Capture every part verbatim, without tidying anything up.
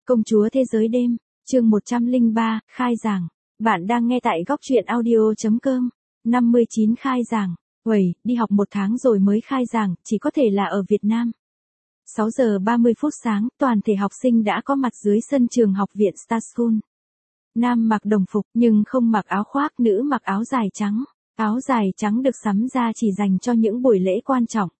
Công chúa thế giới đêm, chương một trăm lẻ ba, khai giảng. Bạn đang nghe tại góc truyện audio chấm com. năm mươi chín khai giảng. Uầy, đi học một tháng rồi mới khai giảng, chỉ có thể là ở Việt Nam. sáu giờ ba mươi phút sáng, toàn thể học sinh đã có mặt dưới sân trường học viện Star School. Nam mặc đồng phục, nhưng không mặc áo khoác, nữ mặc áo dài trắng. Áo dài trắng được sắm ra chỉ dành cho những buổi lễ quan trọng.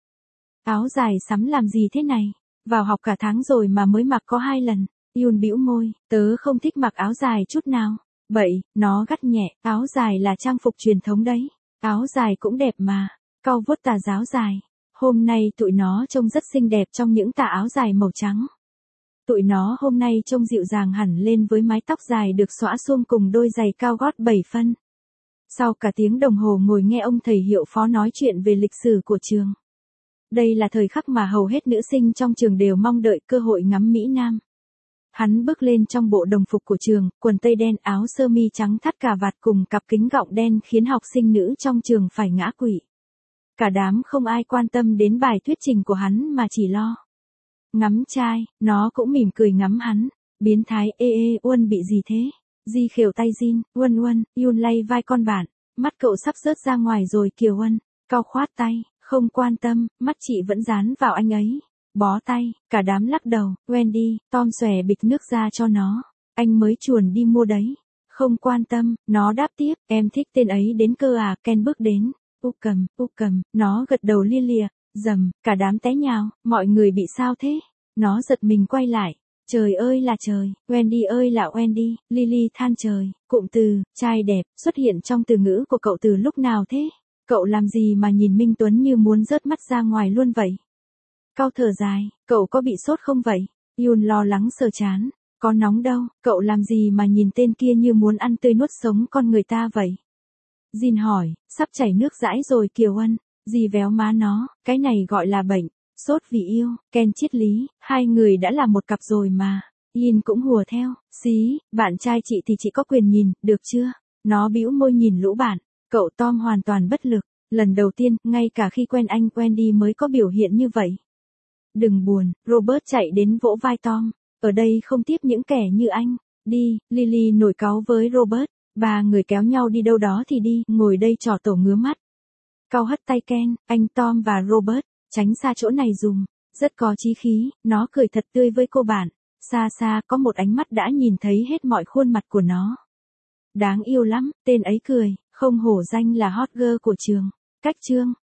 Áo dài sắm làm gì thế này? Vào học cả tháng rồi mà mới mặc có hai lần. Yun bĩu môi, tớ không thích mặc áo dài chút nào. Bậy, nó gắt nhẹ, áo dài là trang phục truyền thống đấy. Áo dài cũng đẹp mà. Cau vuốt tà giáo dài. Hôm nay tụi nó trông rất xinh đẹp trong những tà áo dài màu trắng. Tụi nó hôm nay trông dịu dàng hẳn lên với mái tóc dài được xõa suông cùng đôi giày cao gót bảy phân. Sau cả tiếng đồng hồ ngồi nghe ông thầy hiệu phó nói chuyện về lịch sử của trường. Đây là thời khắc mà hầu hết nữ sinh trong trường đều mong đợi cơ hội ngắm Mỹ Nam. Hắn bước lên trong bộ đồng phục của trường, quần tây đen, áo sơ mi trắng thắt cà vạt cùng cặp kính gọng đen khiến học sinh nữ trong trường phải ngã quỵ. Cả đám không ai quan tâm đến bài thuyết trình của hắn mà chỉ lo ngắm trai, nó cũng mỉm cười ngắm hắn. Biến thái, ê ê, Uân bị gì thế? Di khều tay Jin, Uân Uân, Yun lay vai con bạn, mắt cậu sắp rớt ra ngoài rồi kìa Uân, Cao khoát tay, không quan tâm, mắt chị vẫn dán vào anh ấy. Bó tay, cả đám lắc đầu, Wendy, Tom xòe bịch nước ra cho nó, anh mới chuồn đi mua đấy. Không quan tâm, nó đáp tiếp, em thích tên ấy đến cơ à, Ken bước đến, u cầm, u cầm, nó gật đầu lia lịa, dầm, cả đám té nhào, mọi người bị sao thế? Nó giật mình quay lại. Trời ơi là trời, Wendy ơi là Wendy, Lily than trời, cụm từ, trai đẹp, xuất hiện trong từ ngữ của cậu từ lúc nào thế? Cậu làm gì mà nhìn Minh Tuấn như muốn rớt mắt ra ngoài luôn vậy? Cao thở dài, cậu có bị sốt không vậy? Yun lo lắng sờ chán, có nóng đâu, cậu làm gì mà nhìn tên kia như muốn ăn tươi nuốt sống con người ta vậy? Jin hỏi, sắp chảy nước dãi rồi Kiều Ân, dì véo má nó, cái này gọi là bệnh. Sốt vì yêu, Ken triết lý, hai người đã là một cặp rồi mà. Yin cũng hùa theo, xí, bạn trai chị thì chị có quyền nhìn, được chưa? Nó bĩu môi nhìn lũ bạn, cậu Tom hoàn toàn bất lực. Lần đầu tiên, ngay cả khi quen anh Wendy mới có biểu hiện như vậy. Đừng buồn, Robert chạy đến vỗ vai Tom, ở đây không tiếp những kẻ như anh. Đi, Lily nổi cáu với Robert, ba người kéo nhau đi đâu đó thì đi, ngồi đây trò tổ ngứa mắt. Cao hất tay Ken, anh Tom và Robert. Tránh xa chỗ này dùm, rất có chí khí, nó cười thật tươi với cô bạn. Xa xa có một ánh mắt đã nhìn thấy hết mọi khuôn mặt của nó. Đáng yêu lắm, tên ấy cười, không hổ danh là hot girl của trường. Cách chương,